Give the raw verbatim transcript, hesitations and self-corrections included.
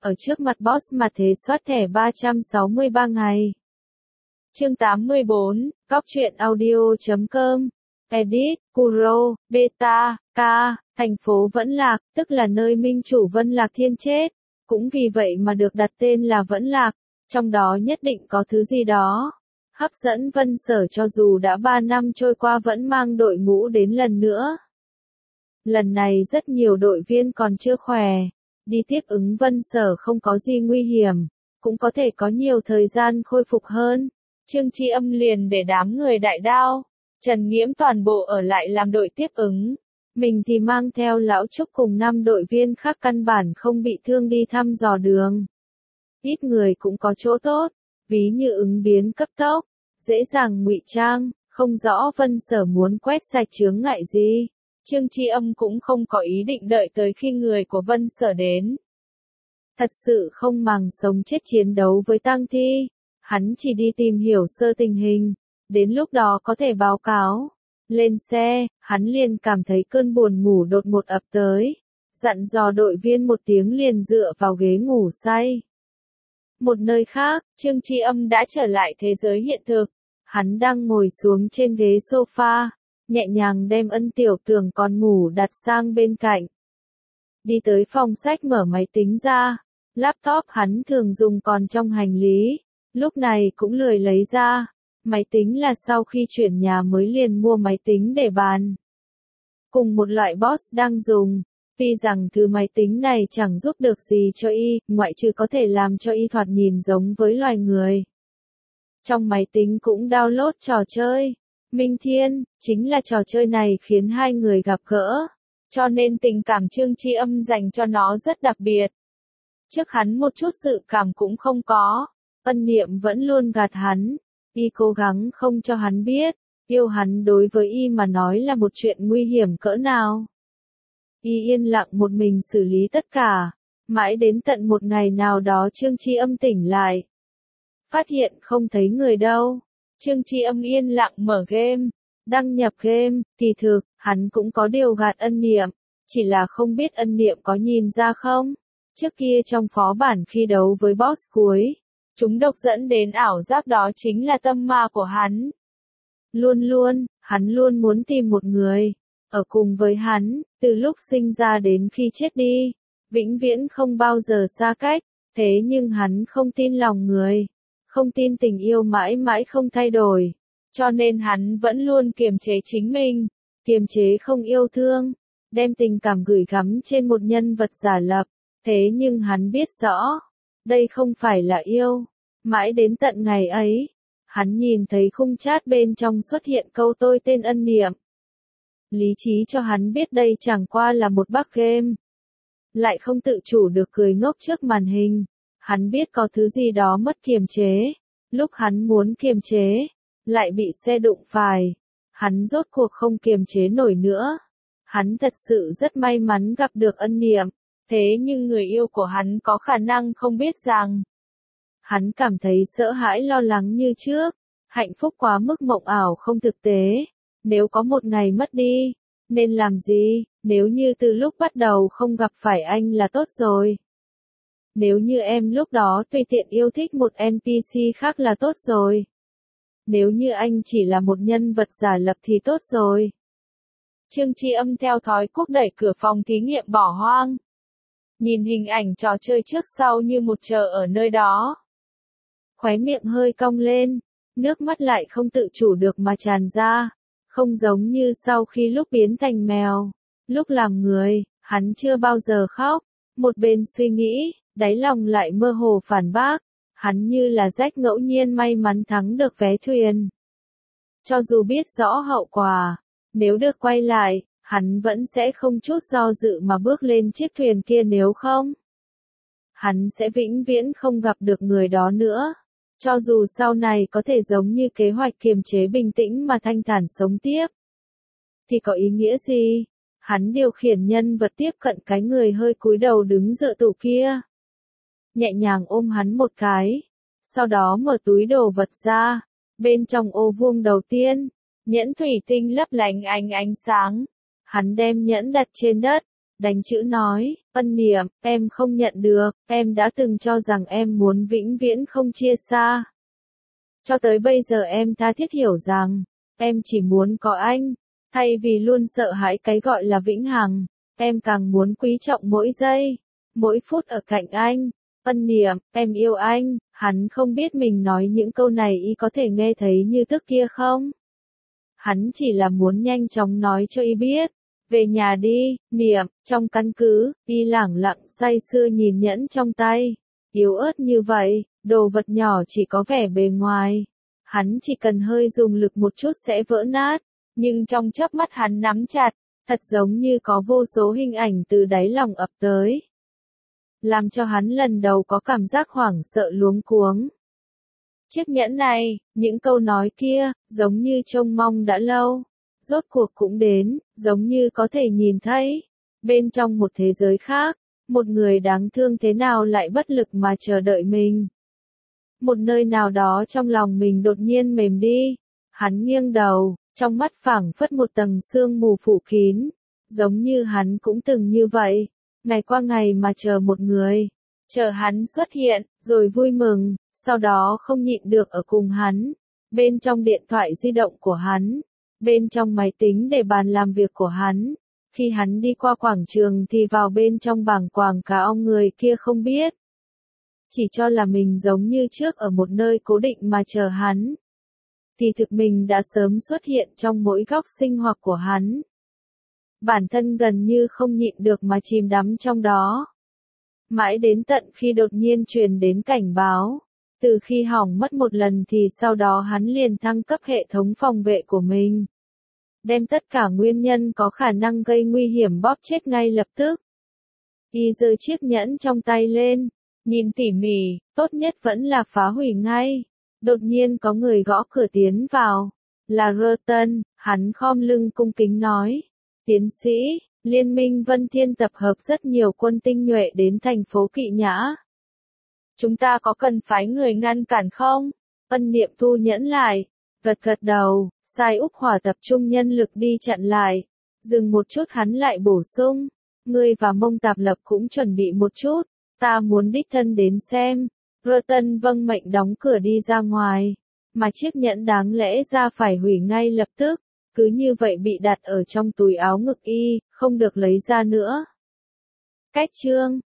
ở trước mặt boss mà thế soát thẻ ba trăm sáu mươi ba ngày. Chương tám mươi bốn, Cóc truyện audio chấm com, Edit, Kuro, Beta, K, thành phố Vẫn Lạc, tức là nơi minh chủ Vân Lạc Thiên chết, cũng vì vậy mà được đặt tên là Vẫn Lạc, trong đó nhất định có thứ gì đó hấp dẫn Vân Sở cho dù đã ba năm trôi qua vẫn mang đội ngũ đến lần nữa. Lần này rất nhiều đội viên còn chưa khỏe, đi tiếp ứng Vân Sở không có gì nguy hiểm, cũng có thể có nhiều thời gian khôi phục hơn. Trương Tri Âm liền để đám người Đại Đao, Trần Nghiễm toàn bộ ở lại làm đội tiếp ứng. Mình thì mang theo Lão Trúc cùng năm đội viên khác căn bản không bị thương đi thăm dò đường. Ít người cũng có chỗ tốt, ví như ứng biến cấp tốc, dễ dàng ngụy trang, không rõ Vân Sở muốn quét sạch chướng ngại gì. Trương Tri Âm cũng không có ý định đợi tới khi người của Vân Sở đến. Thật sự không màng sống chết chiến đấu với tang thi, hắn chỉ đi tìm hiểu sơ tình hình, đến lúc đó có thể báo cáo. Lên xe, hắn liền cảm thấy cơn buồn ngủ đột ngột ập tới, dặn dò đội viên một tiếng liền dựa vào ghế ngủ say. Một nơi khác, Trương Tri Âm đã trở lại thế giới hiện thực, hắn đang ngồi xuống trên ghế sofa, nhẹ nhàng đem Ân Tiểu Tường còn ngủ đặt sang bên cạnh. Đi tới phòng sách mở máy tính ra, laptop hắn thường dùng còn trong hành lý, lúc này cũng lười lấy ra. Máy tính là sau khi chuyển nhà mới liền mua máy tính để bàn. Cùng một loại boss đang dùng, tuy rằng thứ máy tính này chẳng giúp được gì cho y, ngoại trừ có thể làm cho y thoạt nhìn giống với loài người. Trong máy tính cũng download trò chơi, Minh Thiên, chính là trò chơi này khiến hai người gặp gỡ, cho nên tình cảm Trương Tri Âm dành cho nó rất đặc biệt. Trước hắn một chút dự cảm cũng không có, Ân Niệm vẫn luôn gạt hắn. Y cố gắng không cho hắn biết, yêu hắn đối với y mà nói là một chuyện nguy hiểm cỡ nào. Y yên lặng một mình xử lý tất cả, mãi đến tận một ngày nào đó Trương Tri Âm tỉnh lại. Phát hiện không thấy người đâu, Trương Tri Âm yên lặng mở game, đăng nhập game, kỳ thực, hắn cũng có điều gạt Ân Niệm, chỉ là không biết Ân Niệm có nhìn ra không. Trước kia trong phó bản khi đấu với boss cuối, chúng độc dẫn đến ảo giác đó chính là tâm ma của hắn. Luôn luôn, hắn luôn muốn tìm một người, ở cùng với hắn, từ lúc sinh ra đến khi chết đi, vĩnh viễn không bao giờ xa cách, thế nhưng hắn không tin lòng người, không tin tình yêu mãi mãi không thay đổi, cho nên hắn vẫn luôn kiềm chế chính mình, kiềm chế không yêu thương, đem tình cảm gửi gắm trên một nhân vật giả lập, thế nhưng hắn biết rõ, đây không phải là yêu. Mãi đến tận ngày ấy, hắn nhìn thấy khung chat bên trong xuất hiện câu tôi tên Ân Niệm. Lý trí cho hắn biết đây chẳng qua là một bug game. Lại không tự chủ được cười ngốc trước màn hình. Hắn biết có thứ gì đó mất kiềm chế. Lúc hắn muốn kiềm chế, lại bị xe đụng phải. Hắn rốt cuộc không kiềm chế nổi nữa. Hắn thật sự rất may mắn gặp được Ân Niệm. Thế nhưng người yêu của hắn có khả năng không biết rằng. Hắn cảm thấy sợ hãi lo lắng như trước, hạnh phúc quá mức mộng ảo không thực tế. Nếu có một ngày mất đi, nên làm gì, nếu như từ lúc bắt đầu không gặp phải anh là tốt rồi. Nếu như em lúc đó tùy tiện yêu thích một en pê xê khác là tốt rồi. Nếu như anh chỉ là một nhân vật giả lập thì tốt rồi. Trương Tri Âm theo thói cúc đẩy cửa phòng thí nghiệm bỏ hoang. Nhìn hình ảnh trò chơi trước sau như một chợ ở nơi đó. Khóe miệng hơi cong lên, nước mắt lại không tự chủ được mà tràn ra, không giống như sau khi lúc biến thành mèo, lúc làm người, hắn chưa bao giờ khóc, một bên suy nghĩ, đáy lòng lại mơ hồ phản bác, hắn như là rách ngẫu nhiên may mắn thắng được vé thuyền. Cho dù biết rõ hậu quả, nếu được quay lại, hắn vẫn sẽ không chút do dự mà bước lên chiếc thuyền kia nếu không. Hắn sẽ vĩnh viễn không gặp được người đó nữa. Cho dù sau này có thể giống như kế hoạch kiềm chế bình tĩnh mà thanh thản sống tiếp, thì có ý nghĩa gì? Hắn điều khiển nhân vật tiếp cận cái người hơi cúi đầu đứng dựa tủ kia. Nhẹ nhàng ôm hắn một cái, sau đó mở túi đồ vật ra, bên trong ô vuông đầu tiên, nhẫn thủy tinh lấp lánh ánh ánh sáng. Hắn đem nhẫn đặt trên đất, đánh chữ nói, Ân Niệm, em không nhận được, em đã từng cho rằng em muốn vĩnh viễn không chia xa. Cho tới bây giờ em tha thiết hiểu rằng, em chỉ muốn có anh, thay vì luôn sợ hãi cái gọi là vĩnh hằng, em càng muốn quý trọng mỗi giây, mỗi phút ở cạnh anh. Ân Niệm, em yêu anh. Hắn không biết mình nói những câu này y có thể nghe thấy như tức kia không? Hắn chỉ là muốn nhanh chóng nói cho y biết. Về nhà đi, Niệm. Trong căn cứ, y lẳng lặng say sưa nhìn nhẫn trong tay. Yếu ớt như vậy, đồ vật nhỏ chỉ có vẻ bề ngoài. Hắn chỉ cần hơi dùng lực một chút sẽ vỡ nát. Nhưng trong chớp mắt hắn nắm chặt, thật giống như có vô số hình ảnh từ đáy lòng ập tới. Làm cho hắn lần đầu có cảm giác hoảng sợ luống cuống. Chiếc nhẫn này, những câu nói kia, giống như trông mong đã lâu. Rốt cuộc cũng đến, giống như có thể nhìn thấy. Bên trong một thế giới khác, một người đáng thương thế nào lại bất lực mà chờ đợi mình. Một nơi nào đó trong lòng mình đột nhiên mềm đi. Hắn nghiêng đầu, trong mắt phảng phất một tầng sương mù phủ kín. Giống như hắn cũng từng như vậy. Ngày qua ngày mà chờ một người, chờ hắn xuất hiện, rồi vui mừng, sau đó không nhịn được ở cùng hắn, bên trong điện thoại di động của hắn, bên trong máy tính để bàn làm việc của hắn, khi hắn đi qua quảng trường thì vào bên trong bảng quảng cáo người kia không biết. Chỉ cho là mình giống như trước ở một nơi cố định mà chờ hắn, thì thực mình đã sớm xuất hiện trong mỗi góc sinh hoạt của hắn. Bản thân gần như không nhịn được mà chìm đắm trong đó. Mãi đến tận khi đột nhiên truyền đến cảnh báo. Từ khi hỏng mất một lần thì sau đó hắn liền thăng cấp hệ thống phòng vệ của mình. Đem tất cả nguyên nhân có khả năng gây nguy hiểm bóp chết ngay lập tức. Y giơ chiếc nhẫn trong tay lên, nhìn tỉ mỉ, tốt nhất vẫn là phá hủy ngay. Đột nhiên có người gõ cửa tiến vào. Là Reuton, hắn khom lưng cung kính nói. Tiến sĩ, Liên minh Vân Thiên tập hợp rất nhiều quân tinh nhuệ đến thành phố Kỵ Nhã. Chúng ta có cần phái người ngăn cản không? Ân Niệm thu nhẫn lại, gật gật đầu, sai Úc Hỏa tập trung nhân lực đi chặn lại. Dừng một chút hắn lại bổ sung, ngươi và Mông Tạp Lập cũng chuẩn bị một chút, ta muốn đích thân đến xem. Reuton vâng mệnh đóng cửa đi ra ngoài, mà chiếc nhẫn đáng lẽ ra phải hủy ngay lập tức. Cứ như vậy bị đặt ở trong túi áo ngực y, không được lấy ra nữa. Cách chương